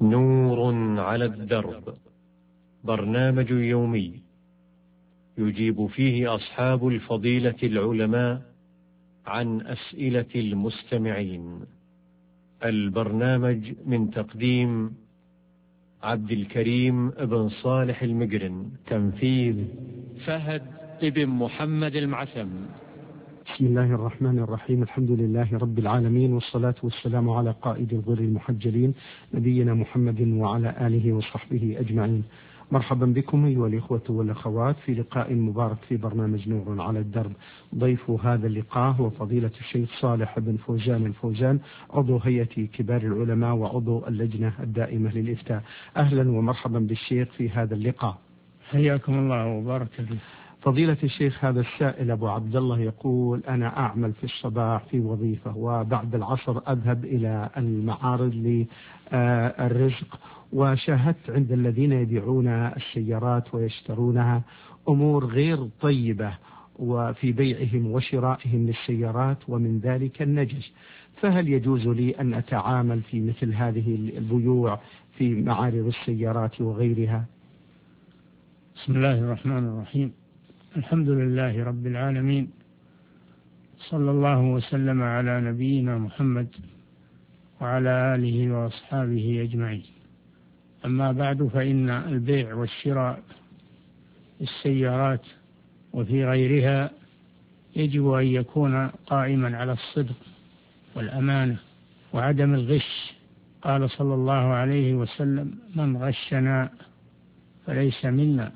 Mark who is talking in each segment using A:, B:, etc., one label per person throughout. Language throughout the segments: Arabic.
A: نور على الدرب، برنامج يومي يجيب فيه أصحاب الفضيلة العلماء عن أسئلة المستمعين. البرنامج من تقديم عبد الكريم بن صالح المقرن، تنفيذ فهد بن محمد المعثم.
B: بسم الله الرحمن الرحيم. الحمد لله رب العالمين، والصلاة والسلام على قائد الغر المحجلين نبينا محمد وعلى آله وصحبه أجمعين. مرحبا بكم أيها الإخوة والأخوات في لقاء مبارك في برنامج نور على الدرب. ضيف هذا اللقاء هو فضيلة الشيخ صالح بن فوزان الفوزان، عضو هيئة كبار العلماء وعضو اللجنة الدائمة للإفتاء. أهلا ومرحبا بالشيخ في هذا اللقاء.
C: حياكم الله وبارك فيك.
B: فضيلة الشيخ، هذا السائل أبو عبد الله يقول: أنا أعمل في الصباح في وظيفة، وبعد العصر أذهب إلى المعارض للرزق، وشاهدت عند الذين يبيعون السيارات ويشترونها أمور غير طيبة وفي بيعهم وشرائهم للسيارات، ومن ذلك النجش، فهل يجوز لي أن أتعامل في مثل هذه البيوع في معارض السيارات وغيرها؟
C: بسم الله الرحمن الرحيم. الحمد لله رب العالمين، صلى الله وسلم على نبينا محمد وعلى آله وأصحابه أجمعين. أما بعد، فإن البيع والشراء السيارات وفي غيرها يجب أن يكون قائما على الصدق والأمانة وعدم الغش. قال صلى الله عليه وسلم: من غشنا فليس منا.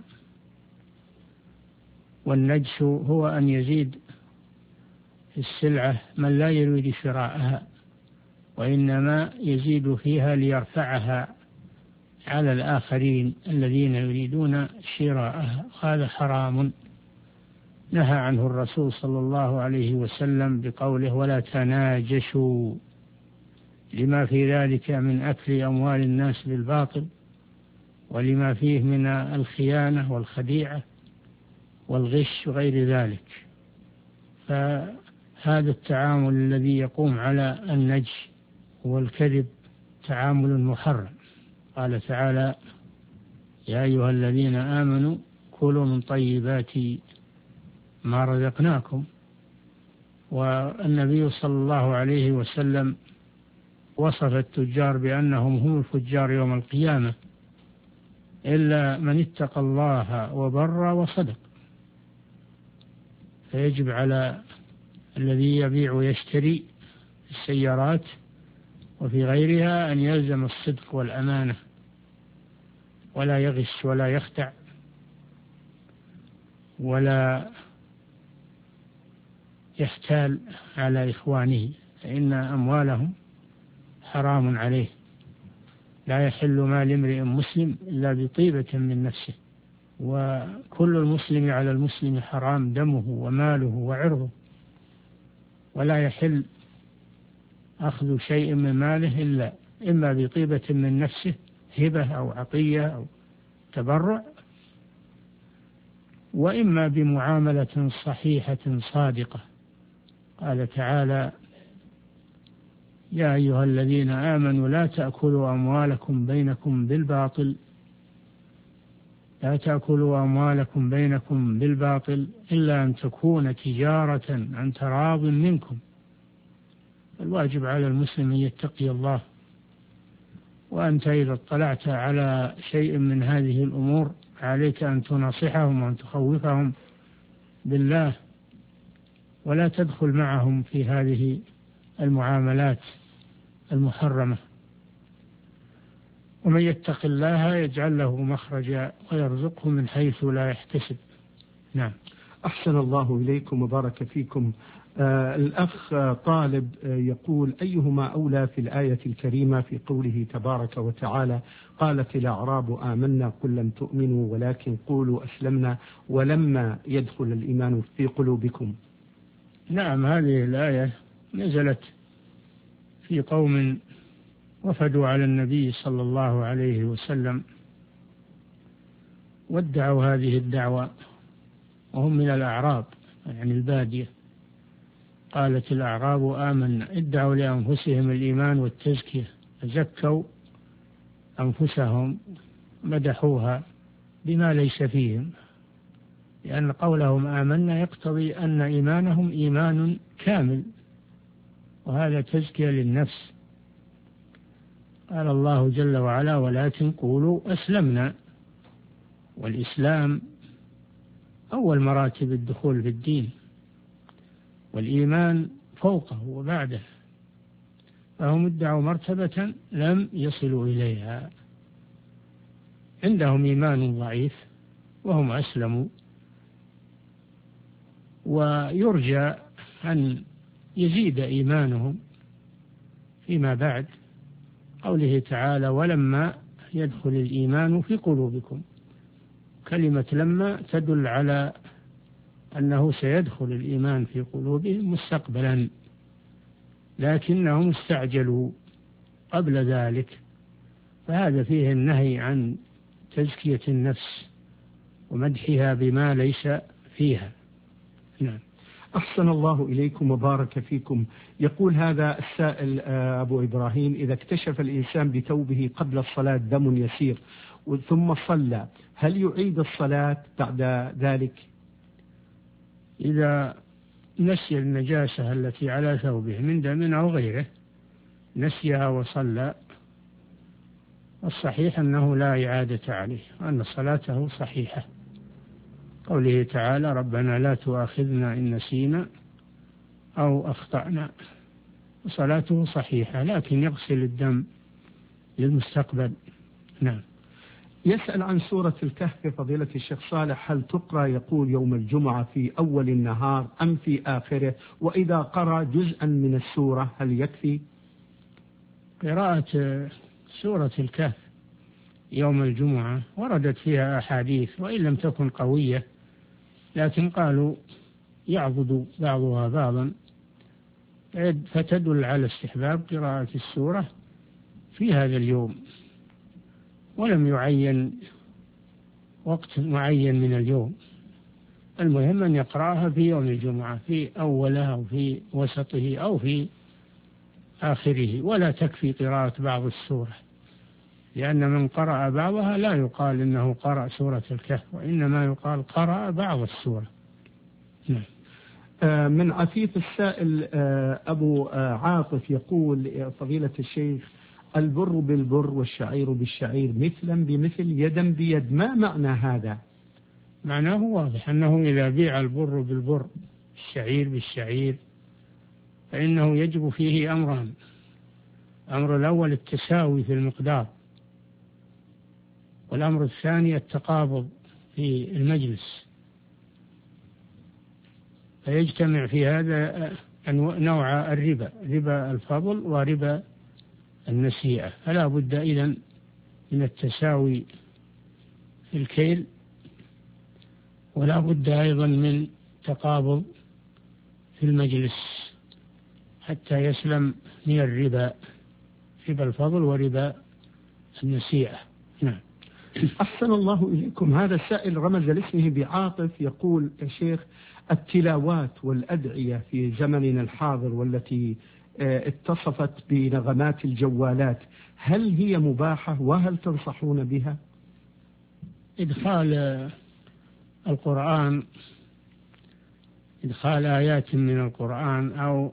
C: والنجش هو أن يزيد في السلعة من لا يريد شراءها، وإنما يزيد فيها ليرفعها على الآخرين الذين يريدون شراءها. هذا حرام نهى عنه الرسول صلى الله عليه وسلم بقوله: ولا تناجشوا، لما في ذلك من أكل أموال الناس بالباطل، ولما فيه من الخيانة والخديعة والغش وغير ذلك. فهذا التعامل الذي يقوم على النجش والكذب تعامل محرم. قال تعالى: يا أيها الذين آمنوا كلوا من طيبات ما رزقناكم. والنبي صلى الله عليه وسلم وصف التجار بأنهم هم الفجار يوم القيامة، إلا من اتقى الله وبر وصدق. فيجب على الذي يبيع ويشتري السيارات وفي غيرها أن يلزم الصدق والأمانة، ولا يغش ولا يخدع ولا يحتال على إخوانه، فإن أموالهم حرام عليه. لا يحل مال امرئ مسلم إلا بطيبة من نفسه، وكل المسلم على المسلم حرام دمه وماله وعرضه، ولا يحل أخذ شيء من ماله إلا إما بطيبة من نفسه، هبة أو عطية أو تبرع، وإما بمعاملة صحيحة صادقة. قال تعالى: يا أيها الذين آمنوا لا تأكلوا أموالكم بينكم بالباطل إلا أن تكون تجارة عن تراض منكم. الواجب على المسلم أن يتقي الله. وأنت إذا اطلعت على شيء من هذه الأمور عليك أن تناصحهم وأن تخوفهم بالله، ولا تدخل معهم في هذه المعاملات المحرمة. ومن يتق الله يجعل له مخرجا ويرزقه من حيث لا يحتسب. نعم.
B: أحسن الله إليكم وبارك فيكم. الأخ طالب يقول: أيهما أولى في الآية الكريمة في قوله تبارك وتعالى: قالت الأعراب آمنا قل لم تؤمنوا ولكن قولوا أسلمنا ولما يدخل الإيمان في قلوبكم؟
C: نعم، هذه الآية نزلت في قوم وفدوا على النبي صلى الله عليه وسلم وادعوا هذه الدعوة، وهم من الأعراب يعني البادية. قالت الأعراب آمنا، ادعوا لأنفسهم الإيمان والتزكية، فزكوا أنفسهم مدحوها بما ليس فيهم، لأن قولهم آمنا يقتضي أن إيمانهم إيمان كامل، وهذا تزكية للنفس. قال الله جل وعلا: ولكن قولوا أسلمنا. والإسلام أول مراتب الدخول في الدين، والإيمان فوقه وبعده، فهم ادعوا مرتبة لم يصلوا إليها. عندهم إيمان ضعيف وهم أسلموا، ويرجى أن يزيد إيمانهم فيما بعد. قوله تعالى: ولما يدخل الإيمان في قلوبكم. كلمة لما تدل على أنه سيدخل الإيمان في قلوبهم مستقبلا، لكنهم استعجلوا قبل ذلك، فهذا فيه النهي عن تزكية النفس ومدحها بما ليس فيها. نعم.
B: أحسن الله إليكم وبارك فيكم. يقول هذا السائل أبو إبراهيم: إذا اكتشف الإنسان بثوبه قبل الصلاة دم يسير ثم صلى، هل يعيد الصلاة بعد ذلك؟
C: إذا نسي النجاسة التي على ثوبه من دم أو غيره، نسيها وصلى، الصحيح أنه لا إعادة عليه، وأن صلاته صحيحة. قوله تعالى: ربنا لا تؤاخذنا إن نسينا أو أخطأنا، صلاته صحيحة، لكن يغسل الدم للمستقبل. نعم.
B: يسأل عن سورة الكهف فضيلة الشيخ صالح: هل تقرأ يقول يوم الجمعة في أول النهار أم في آخره؟ وإذا قرأ جزءا من السورة هل يكفي؟
C: قراءة سورة الكهف يوم الجمعة وردت فيها أحاديث، وإن لم تكن قوية، لكن قالوا يعضد بعضها بعضا، فتدل على استحباب قراءة السورة في هذا اليوم، ولم يعين وقت معين من اليوم. المهم أن يقرأها في يوم الجمعة، في أوله أو في وسطه أو في آخره، ولا تكفي قراءة بعض السورة، لأن من قرأ بعضها لا يقال إنه قرأ سورة الكهف، وإنما يقال قرأ بعض السورة. نعم.
B: من عفيف السائل أبو عاطف يقول: فضيلة الشيخ، البر بالبر والشعير بالشعير مثلا بمثل يدا بيد، ما معنى هذا؟
C: معناه واضح، أنه إذا بيع البر بالبر الشعير بالشعير فإنه يجب فيه أمران: الأمر الأول التساوي في المقدار، والأمر الثاني التقابض في المجلس، فيجتمع في هذا نوع الربا، ربا الفضل وربا النسيئة، فلا بد إذن من التساوي في الكيل، ولا بد أيضا من تقابض في المجلس حتى يسلم من الربا، ربا الفضل وربا النسيئة. نعم.
B: أحسن الله إليكم. هذا السائل رمز لاسمه بعاطف، يقول: يا شيخ، التلاوات والأدعية في زمننا الحاضر والتي اتصفت بنغمات الجوالات، هل هي مباحة وهل تنصحون بها؟
C: إدخال القرآن، إدخال آيات من القرآن أو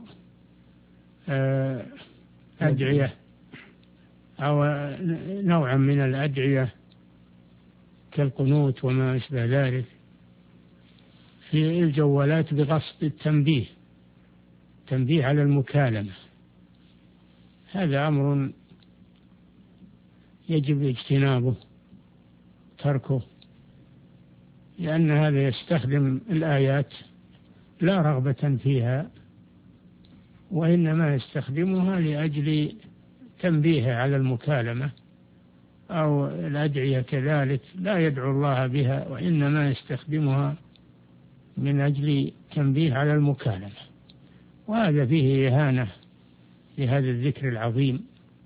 C: أدعية أو نوعا من الأدعية كالقنوت وما أشبه ذلك في الجوالات بقصد التنبيه على المكالمة، هذا أمر يجب اجتنابه تركه، لأن هذا يستخدم الآيات لا رغبة فيها، وإنما يستخدمها لأجل تنبيه على المكالمة، أو الأدعية كذلك لا يدعو الله بها، وإنما يستخدمها من أجل تنبيه على المكالمة، وهذا فيه إهانة لهذا الذكر العظيم.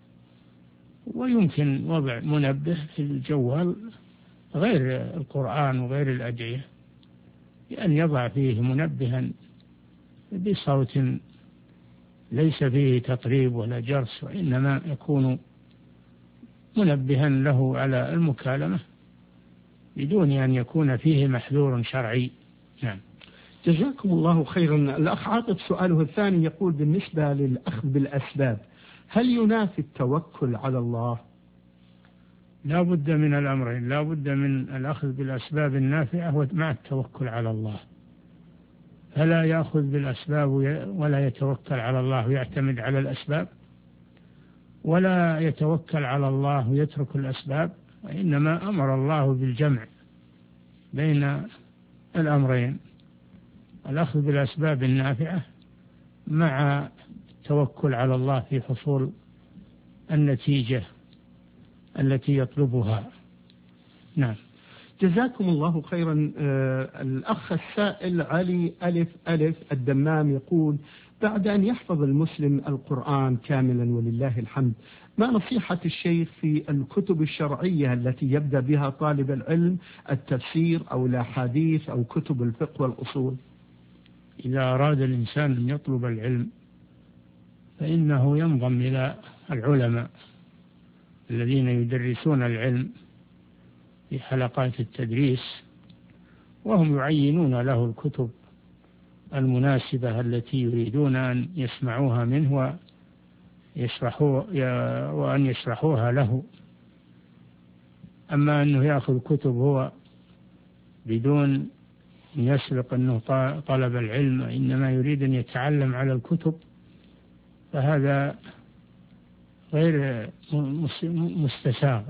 C: ويمكن وضع منبه في الجوال غير القرآن وغير الأدعية، بأن يضع فيه منبها بصوت ليس فيه تطريب ولا جرس، وإنما يكون منبها له على المكالمة بدون أن يكون فيه محذور شرعي. نعم.
B: جزاكم الله خيرا. الأخ عاطف سؤاله الثاني يقول بالنسبة للأخذ بالأسباب هل ينافي التوكل على الله؟
C: لا بد من الأمرين، لا بد من الأخذ بالأسباب النافعة مع التوكل على الله. فلا يأخذ بالأسباب ولا يتوكل على الله ويعتمد على الأسباب، ولا يتوكل على الله ويترك الأسباب، وإنما أمر الله بالجمع بين الأمرين، الأخذ بالأسباب النافعة مع التوكل على الله في حصول النتيجة التي يطلبها. نعم.
B: جزاكم الله خيرا. الأخ السائل علي ألف الدمام يقول بعد أن يحفظ المسلم القرآن كاملا ولله الحمد، ما نصيحة الشيخ في الكتب الشرعية التي يبدأ بها طالب العلم، التفسير أو الأحاديث أو كتب الفقه والأصول؟
C: إذا أراد الإنسان أن يطلب العلم فإنه ينضم إلى العلماء الذين يدرسون العلم في حلقات التدريس، وهم يعينون له الكتب المناسبة التي يريدون أن يسمعوها منه وأن يشرحوها له. أما أنه يأخذ كتب هو بدون أن يسبق أنه طلب العلم، إنما يريد أن يتعلم على الكتب، فهذا غير مستساغ،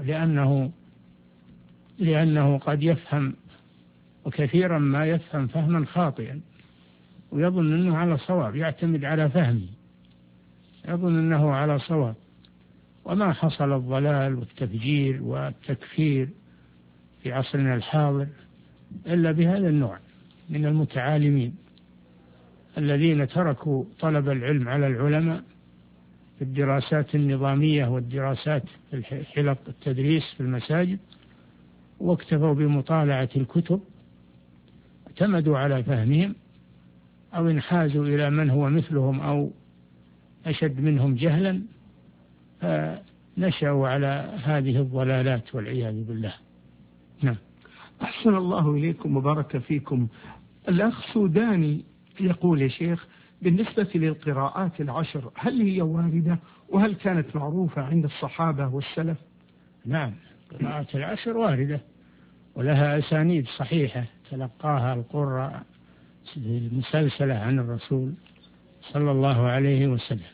C: لأنه قد يفهم، وكثيرا ما يفهم فهما خاطئا ويظن أنه على صواب، يعتمد على فهمه، يظن أنه على صواب. وما حصل الضلال والتفجير والتكفير في عصرنا الحاضر إلا بهذا النوع من المتعالمين الذين تركوا طلب العلم على العلماء في الدراسات النظامية والدراسات في حلق التدريس في المساجد، واكتفوا بمطالعة الكتب، اعتمدوا على فهمهم أو انحازوا إلى من هو مثلهم أو أشد منهم جهلا، فنشأوا على هذه الضلالات والعياذ بالله. نعم.
B: أحسن الله إليكم وبارك فيكم. الأخ سوداني يقول يا شيخ بالنسبة للقراءات العشر هل هي واردة وهل كانت معروفة عند الصحابة والسلف؟
C: نعم، القراءات العشر واردة ولها أسانيد صحيحة تلقاها القراء المسلسلة عن الرسول صلى الله عليه وسلم،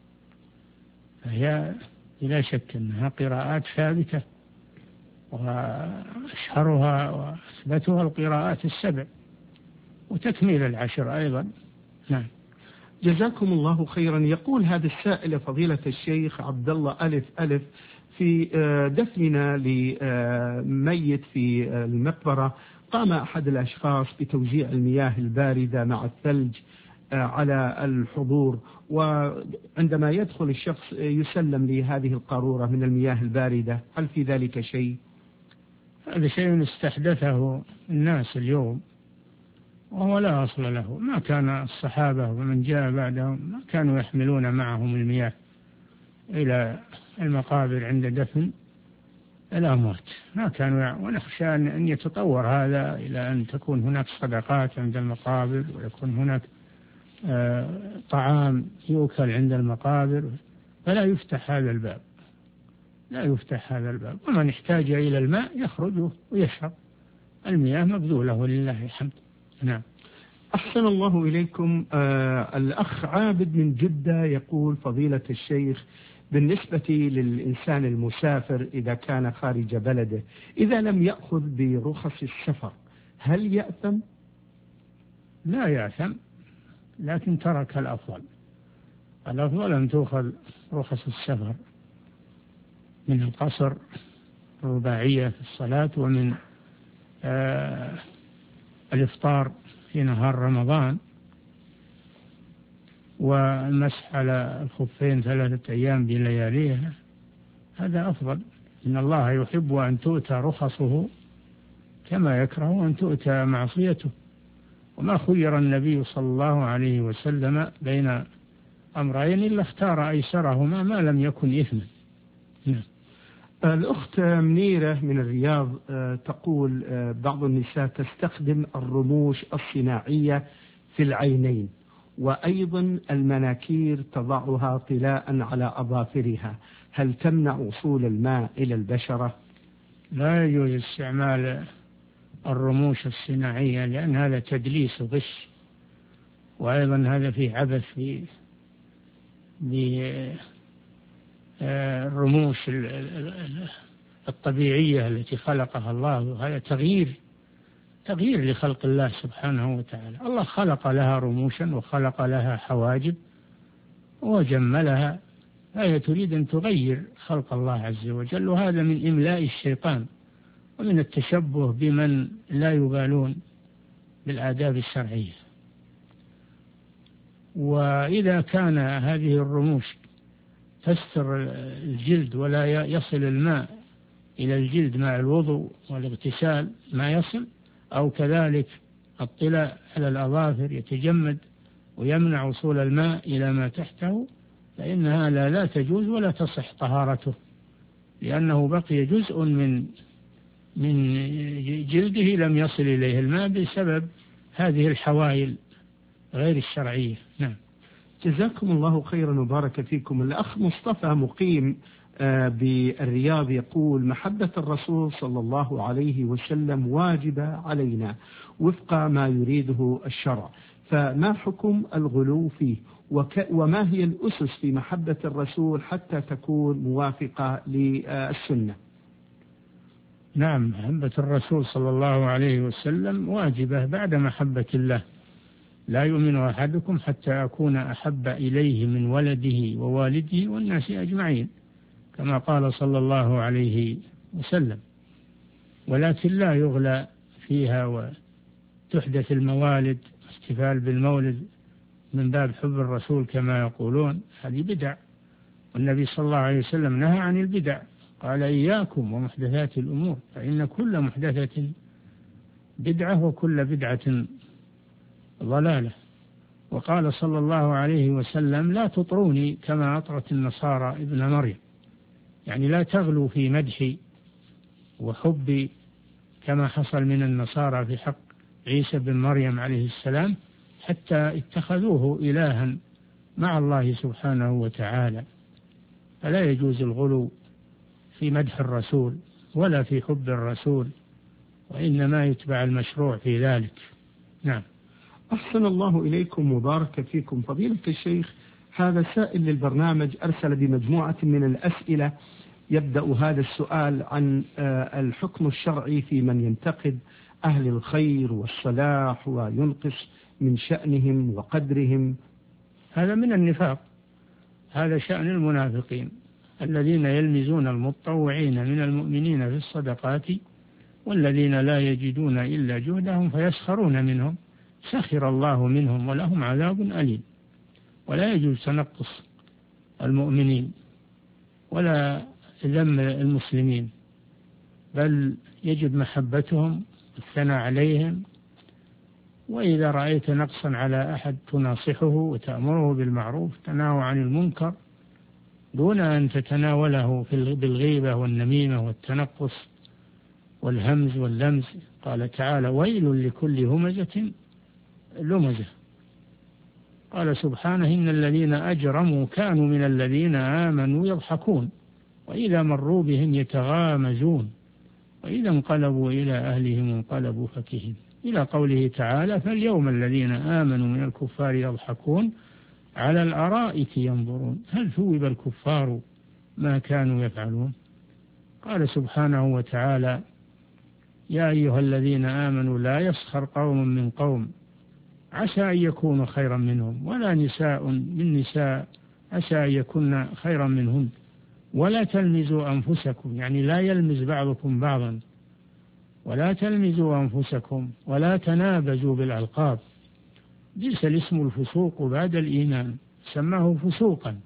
C: فهي بلا شك أنها قراءات ثابتة، وأشهرها وأثبتها القراءات السبع وتكميل العشر أيضا. نعم.
B: جزاكم الله خيرا. يقول هذا السائل فضيلة الشيخ عبد الله ألف في دفننا لميت في المقبرة قام أحد الأشخاص بتوزيع المياه الباردة مع الثلج على الحضور، وعندما يدخل الشخص يسلم لهذه القارورة من المياه الباردة، هل في ذلك شيء؟
C: هذا شيء استحدثه الناس اليوم وهو لا أصل له. ما كان الصحابة ومن جاء بعدهم ما كانوا يحملون معهم المياه إلى المقابر عند دفن الأموات، ما كانوا ونخشى أن يتطور هذا إلى أن تكون هناك صدقات عند المقابر ويكون هناك طعام يؤكل عند المقابر، فلا يفتح هذا الباب، لا يفتح هذا الباب. ومن احتاج إلى الماء يخرج ويشرب، المياه مبذولة ولله الحمد. نعم.
B: أحسن الله إليكم. الأخ عابد من جدة يقول فضيلة الشيخ بالنسبة للإنسان المسافر إذا كان خارج بلده إذا لم يأخذ برخص السفر هل يأثم؟
C: لا يأثم، لكن ترك الأفضل. الأفضل أن تأخذ رخص السفر من القصر الرباعية في الصلاة، ومن الإفطار في نهار رمضان، والمسح على الخفين 3 أيام بلياليها، هذا أفضل. إن الله يحب أن تؤتى رخصه كما يكره أن تؤتى معصيته. وما خير النبي صلى الله عليه وسلم بين أمرين إلا اختار أيسرهما ما لم يكن إثما.
B: الأخت منيرة من الرياض تقول بعض النساء تستخدم الرموش الصناعية في العينين، وأيضا المناكير تضعها طلاء على أظافرها، هل تمنع وصول الماء إلى البشرة؟
C: لا يجوز استعمال الرموش الصناعية، لأن هذا تدليس وغش، وأيضا هذا فيه عبث بالرموش الطبيعية التي خلقها الله، وهذا تغيير لخلق الله سبحانه وتعالى. الله خلق لها رموشا وخلق لها حواجب وجملها، فهي تريد أن تغير خلق الله عز وجل، وهذا من إملاء الشيطان ومن التشبه بمن لا يبالون بالآداب الشرعية. وإذا كان هذه الرموش تستر الجلد ولا يصل الماء إلى الجلد مع الوضوء والاغتسال ما يصل، أو كذلك الطلاء على الأظافر يتجمد ويمنع وصول الماء إلى ما تحته، فإنها لا تجوز ولا تصح طهارته، لأنه بقي جزء من جلده لم يصل إليه الماء بسبب هذه الحوائل غير الشرعية. نعم.
B: جزاكم الله خيرا وبارك فيكم. الأخ مصطفى مقيم بالرياض يقول محبة الرسول صلى الله عليه وسلم واجبة علينا وفق ما يريده الشرع، فما حكم الغلو فيه، وما هي الأسس في محبة الرسول حتى تكون موافقة للسنة؟
C: نعم، محبة الرسول صلى الله عليه وسلم واجبة بعد محبة الله. لا يؤمن أحدكم حتى أكون أحب إليه من ولده ووالده والناس أجمعين، كما قال صلى الله عليه وسلم. ولكن لا يغلى فيها وتحدث الموالد، احتفال بالمولد من باب حب الرسول كما يقولون، هذه بدع، والنبي صلى الله عليه وسلم نهى عن البدع، قال إياكم ومحدثات الأمور فإن كل محدثة بدعة وكل بدعة ضلالة. وقال صلى الله عليه وسلم لا تطروني كما أطرت النصارى ابن مريم، يعني لا تغلوا في مدحي وحبي كما حصل من النصارى في حق عيسى بن مريم عليه السلام، حتى اتخذوه إلها مع الله سبحانه وتعالى. فلا يجوز الغلو في مدح الرسول ولا في حب الرسول، وإنما يتبع المشروع في ذلك. نعم.
B: أحسن الله إليكم وبارك فيكم. فضيلة الشيخ، هذا سائل للبرنامج أرسل بمجموعة من الأسئلة، يبدأ هذا السؤال عن الحكم الشرعي في من ينتقد أهل الخير والصلاح وينقص من شأنهم وقدرهم.
C: هذا من النفاق، هذا شأن المنافقين الذين يلمزون المتطوعين من المؤمنين في الصدقات والذين لا يجدون إلا جهدهم فيسخرون منهم سخر الله منهم ولهم عذاب أليم. ولا يجوز تنقص المؤمنين ولا ذم المسلمين، بل يجب محبتهم والثناء عليهم. وإذا رأيت نقصا على أحد تناصحه وتأمره بالمعروف تنهى عن المنكر، دون أن تتناوله بالغيبة والنميمة والتنقص والهمز واللمز. قال تعالى ويل لكل همزة لمزة. قال سبحانه إن الذين أجرموا كانوا من الذين آمنوا يضحكون وإذا مروا بهم يتغامزون وإذا انقلبوا إلى أهلهم انقلبوا فكهين، إلى قوله تعالى فاليوم الذين آمنوا من الكفار يضحكون على الأرائك ينظرون هل ثوب الكفار ما كانوا يفعلون. قال سبحانه وتعالى يا أيها الذين آمنوا لا يسخر قوم من قوم عسى أن يكونوا خيرا منهم ولا نساء من نساء عسى أن يكون خيرا منهن ولا تلمزوا أنفسكم، يعني لا يلمز بعضكم بعضا، ولا تلمزوا أنفسكم ولا تنابزوا بالألقاب بئس الاسم الفسوق بعد الإيمان، سماه فسوقا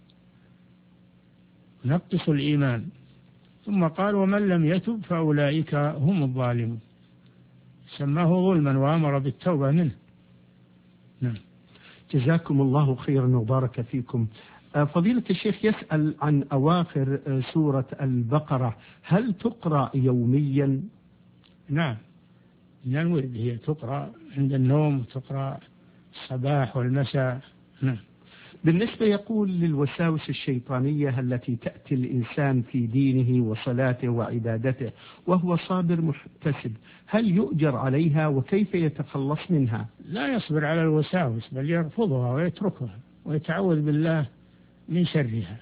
C: نقص الإيمان. ثم قال ومن لم يتب فأولئك هم الظالمون، سماه ظلما وأمر بالتوبة منه. نعم.
B: جزاكم الله خيرا وبارك فيكم. فضيلة الشيخ يسأل عن أواخر سورة البقرة، هل تقرأ يوميا؟
C: نعم، من الورد، هي تقرأ عند النوم وتقرأ الصباح والمساء. نعم.
B: بالنسبة يقول للوساوس الشيطانية التي تأتي الإنسان في دينه وصلاته وعبادته وهو صابر محتسب، هل يؤجر عليها وكيف يتخلص منها؟
C: لا يصبر على الوساوس، بل يرفضها ويتركها ويتعوذ بالله من شرها.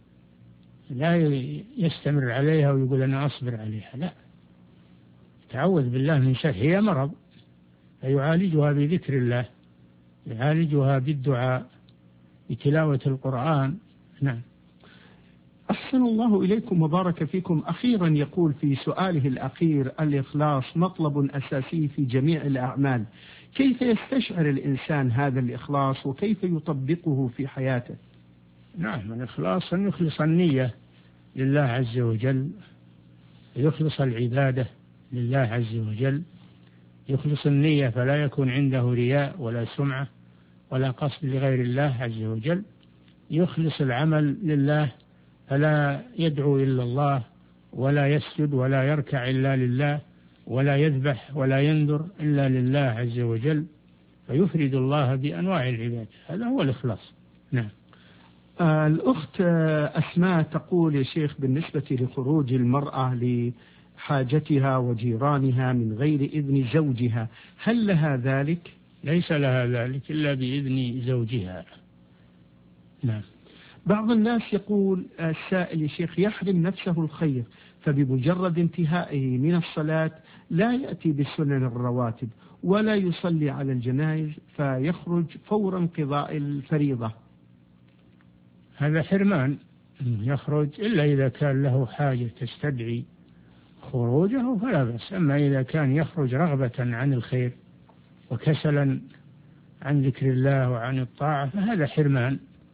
C: لا يستمر عليها ويقول أنا أصبر عليها، لا، يتعوذ بالله من شر. هي مرض فيعالجها بذكر الله، يعالجها بالدعاء، بتلاوة القرآن. نعم.
B: أحسن الله إليكم وبارك فيكم. أخيرا يقول في سؤاله الأخير: الإخلاص مطلب أساسي في جميع الأعمال، كيف يستشعر الإنسان هذا الإخلاص وكيف يطبقه في حياته؟
C: نعم، الإخلاص أن يخلص النية لله عز وجل، يخلص العبادة لله عز وجل، يخلص النية فلا يكون عنده رياء ولا سمعة ولا قصد لغير الله عز وجل، يخلص العمل لله فلا يدعو إلا الله ولا يسجد ولا يركع إلا لله ولا يذبح ولا ينذر إلا لله عز وجل، فيفرد الله بأنواع العبادة. هذا هو الإخلاص. نعم.
B: الأخت أسماء تقول: يا شيخ، بالنسبة لخروج المرأة لحاجتها وجيرانها من غير إذن زوجها، هل لها ذلك؟
C: ليس لها ذلك إلا بإذن زوجها. نعم.
B: بعض الناس يقول السائل: يا شيخ، يحرم نفسه الخير، فبمجرد انتهائه من الصلاة لا يأتي بالسنن الرواتب ولا يصلي على الجنائز فيخرج فور انقضاء الفريضة.
C: هذا حرمان، يخرج إلا إذا كان له حاجة تستدعي خروجه فلا بأس. أما إذا كان يخرج رغبة عن الخير وكسلا عن ذكر الله وعن الطاعة فهذا حرمان.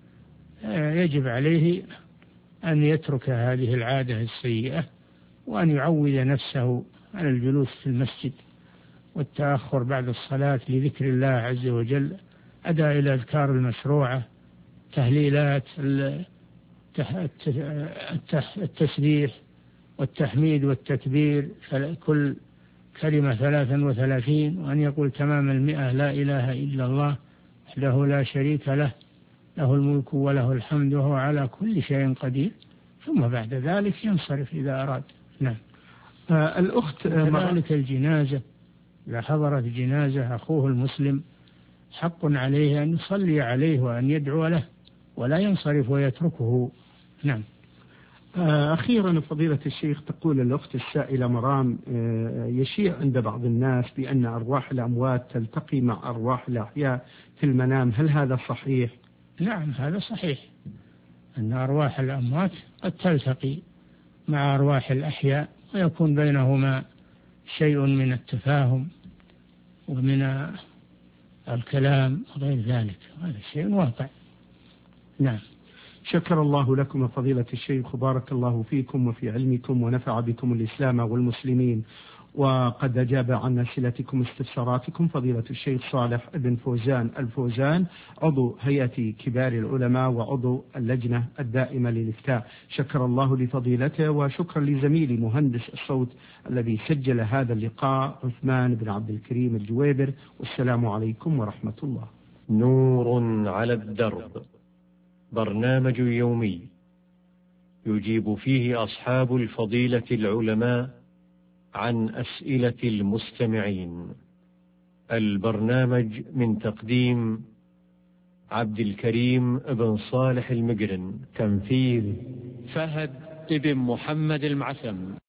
C: يجب عليه أن يترك هذه العادة السيئة وأن يعود نفسه على الجلوس في المسجد والتأخر بعد الصلاة لذكر الله عز وجل، أداء الأذكار المشروعة، تهليلات، التسبيح والتحميد والتكبير، كل كلمة 33، وأن يقول تمام 100 لا إله إلا الله وحده لا شريك له، له الملك وله الحمد وهو على كل شيء قدير، ثم بعد ذلك ينصرف إذا أراد. نعم.
B: الأخت
C: كذلك الجنازة، إذا حضرت جنازة أخوه المسلم حق عليه أن يصلي عليه وأن يدعو له ولا ينصرف ويتركه. نعم.
B: أخيرا فضيلة الشيخ، تقول الأخت السائلة مرام: يشيع عند بعض الناس بأن أرواح الأموات تلتقي مع أرواح الأحياء في المنام، هل هذا صحيح؟
C: نعم، هذا صحيح، أن أرواح الأموات قد تلتقي مع أرواح الأحياء ويكون بينهما شيء من التفاهم ومن الكلام وغير ذلك، هذا شيء واقع. نعم.
B: شكر الله لكم فضيلة الشيخ وبارك الله فيكم وفي علمكم ونفع بكم الإسلام والمسلمين. وقد أجاب عن أسئلتكم واستفساراتكم فضيلة الشيخ صالح بن فوزان الفوزان، عضو هيئة كبار العلماء وعضو اللجنة الدائمة للإفتاء. شكر الله لفضيلته، وشكرا لزميلي مهندس الصوت الذي سجل هذا اللقاء عثمان بن عبد الكريم الجويبر. والسلام عليكم ورحمة الله.
A: نور على الدرب، برنامج يومي يجيب فيه أصحاب الفضيلة العلماء عن أسئلة المستمعين. البرنامج من تقديم عبد الكريم بن صالح المقرن، تنفيذ فهد بن محمد المعثم.